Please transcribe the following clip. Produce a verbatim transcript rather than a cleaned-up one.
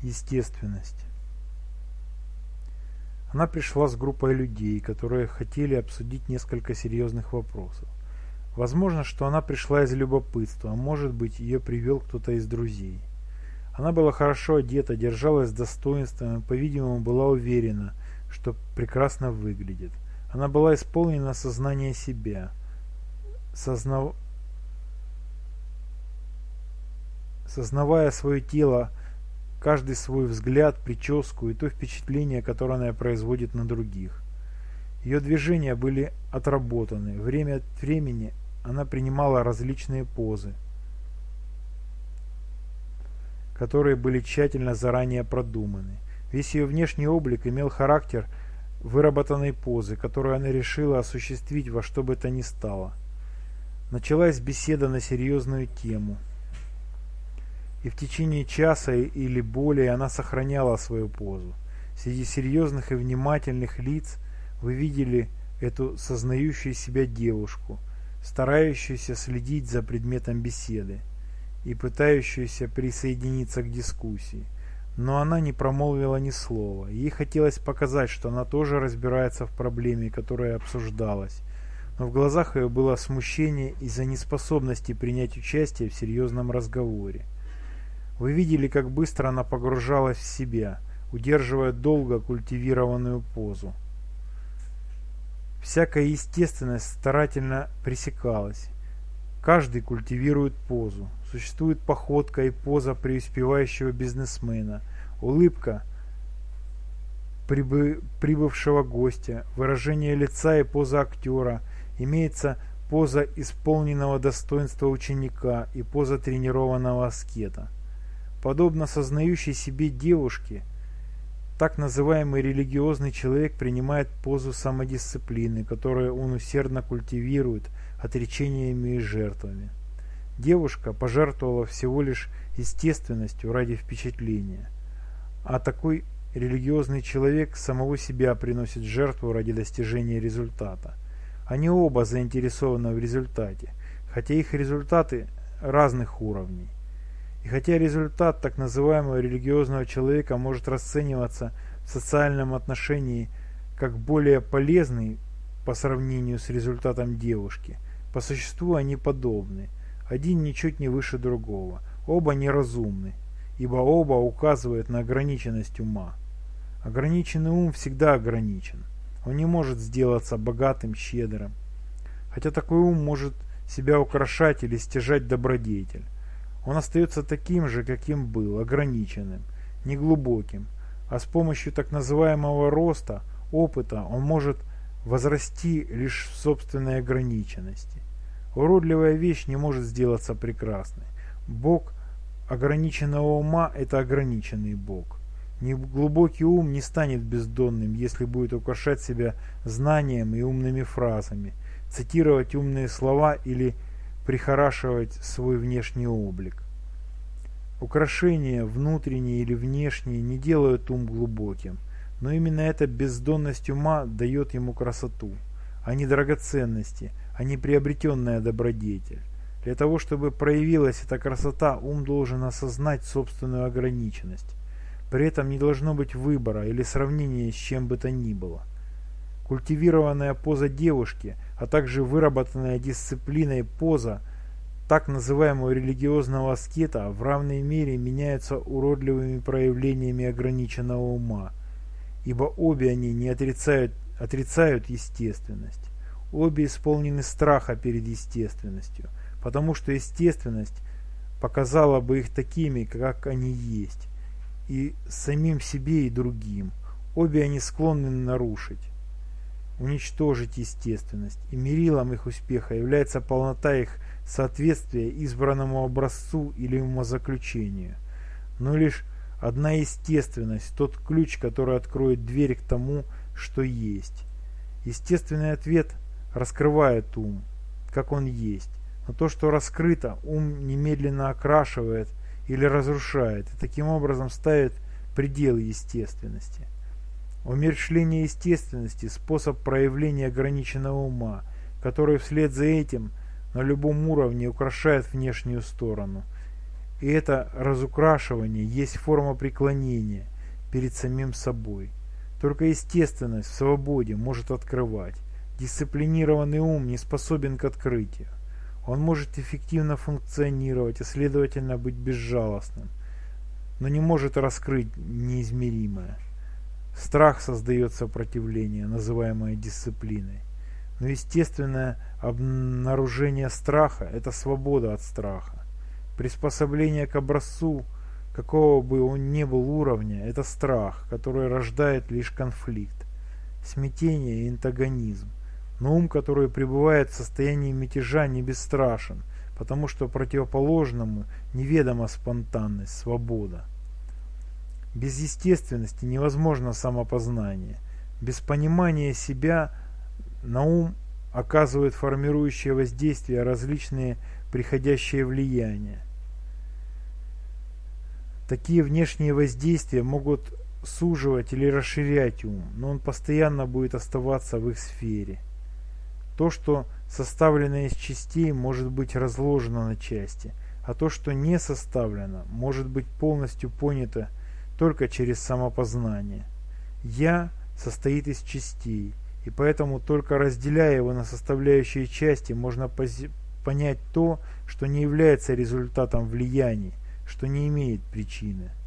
Естественность. Она пришла с группой людей, которые хотели обсудить несколько серьезных вопросов. Возможно, что она пришла из любопытства, а может быть, ее привел кто-то из друзей. Она была хорошо одета, держалась с достоинством и, по-видимому, была уверена, что прекрасно выглядит. Она была исполнена сознания себя, сознав... сознавая свое тело, каждый свой взгляд, прическу и то впечатление, которое она производит на других. Ее движения были отработаны. Время от времени она принимала различные позы, которые были тщательно заранее продуманы. Весь ее внешний облик имел характер выработанной позы, которую она решила осуществить во что бы то ни стало. Началась беседа на серьезную тему. И в течение часа или более она сохраняла свою позу. Среди серьезных и внимательных лиц вы видели эту сознающую себя девушку, старающуюся следить за предметом беседы и пытающуюся присоединиться к дискуссии. Но она не промолвила ни слова. Ей хотелось показать, что она тоже разбирается в проблеме, которая обсуждалась. Но в глазах ее было смущение из-за неспособности принять участие в серьезном разговоре. Вы видели, как быстро она погружалась в себя, удерживая долго культивированную позу. Всякая естественность старательно пресекалась. Каждый культивирует позу. Существует походка и поза преуспевающего бизнесмена, улыбка прибы... прибывшего гостя, выражение лица и поза актера, имеется поза исполненного достоинства ученика и поза тренированного аскета. Подобно сознающей себе девушке, так называемый религиозный человек принимает позу самодисциплины, которую он усердно культивирует отречениями и жертвами. Девушка пожертвовала всего лишь естественностью ради впечатления, а такой религиозный человек самого себя приносит жертву ради достижения результата. Они оба заинтересованы в результате, хотя их результаты разных уровней. И хотя результат так называемого религиозного человека может расцениваться в социальном отношении как более полезный по сравнению с результатом девушки, по существу они подобны. Один ничуть не выше другого, оба неразумны, ибо оба указывают на ограниченность ума. Ограниченный ум всегда ограничен. Он не может сделаться богатым, щедрым. Хотя такой ум может себя украшать или стяжать добродетель. Он остается таким же, каким был, ограниченным, неглубоким, а с помощью так называемого роста, опыта он может возрасти лишь в собственной ограниченности. Уродливая вещь не может сделаться прекрасной. Бог ограниченного ума – это ограниченный Бог. Неглубокий ум не станет бездонным, если будет украшать себя знанием и умными фразами, цитировать умные слова или прихорашивать свой внешний облик. Украшения, внутренние или внешние, не делают ум глубоким, но именно эта бездонность ума дает ему красоту, а не драгоценности, а не приобретенная добродетель. Для того, чтобы проявилась эта красота, ум должен осознать собственную ограниченность. При этом не должно быть выбора или сравнения с чем бы то ни было. Культивированная поза девушки, а также выработанная дисциплиной поза так называемого религиозного аскета в равной мере меняются уродливыми проявлениями ограниченного ума, ибо обе они не отрицают, отрицают естественность. Обе исполнены страха перед естественностью, потому что естественность показала бы их такими, как они есть, и самим себе и другим. Обе они склонны нарушить, уничтожить естественность, и мерилом их успеха является полнота их соответствия избранному образцу или умозаключению. Но лишь одна естественность, тот ключ, который откроет дверь к тому, что есть. Естественный ответ раскрывает ум, как он есть, но то, что раскрыто, ум немедленно окрашивает или разрушает, и таким образом ставит пределы естественности. Умерщвление естественности – способ проявления ограниченного ума, который вслед за этим на любом уровне украшает внешнюю сторону. и это разукрашивание есть форма преклонения перед самим собой. Только естественность в свободе может открывать. Дисциплинированный ум не способен к открытию. Он может эффективно функционировать и, следовательно, быть безжалостным, но не может раскрыть неизмеримое. Страх создает сопротивление, называемое дисциплиной. Но естественное обнаружение страха – это свобода от страха. Приспособление к образцу, какого бы он ни был уровня, это страх, который рождает лишь конфликт, смятение и антагонизм. Но ум, который пребывает в состоянии мятежа, не бесстрашен, потому что противоположному неведома спонтанность, свобода. Без естественности невозможно самопознание. Без понимания себя на ум оказывают формирующее воздействие различные приходящие влияния. Такие внешние воздействия могут суживать или расширять ум, но он постоянно будет оставаться в их сфере. То, что составлено из частей, может быть разложено на части, а то, что не составлено, может быть полностью понято только через самопознание. «Я» состоит из частей, и поэтому только разделяя его на составляющие части, можно понять то, что не является результатом влияний, что не имеет причины.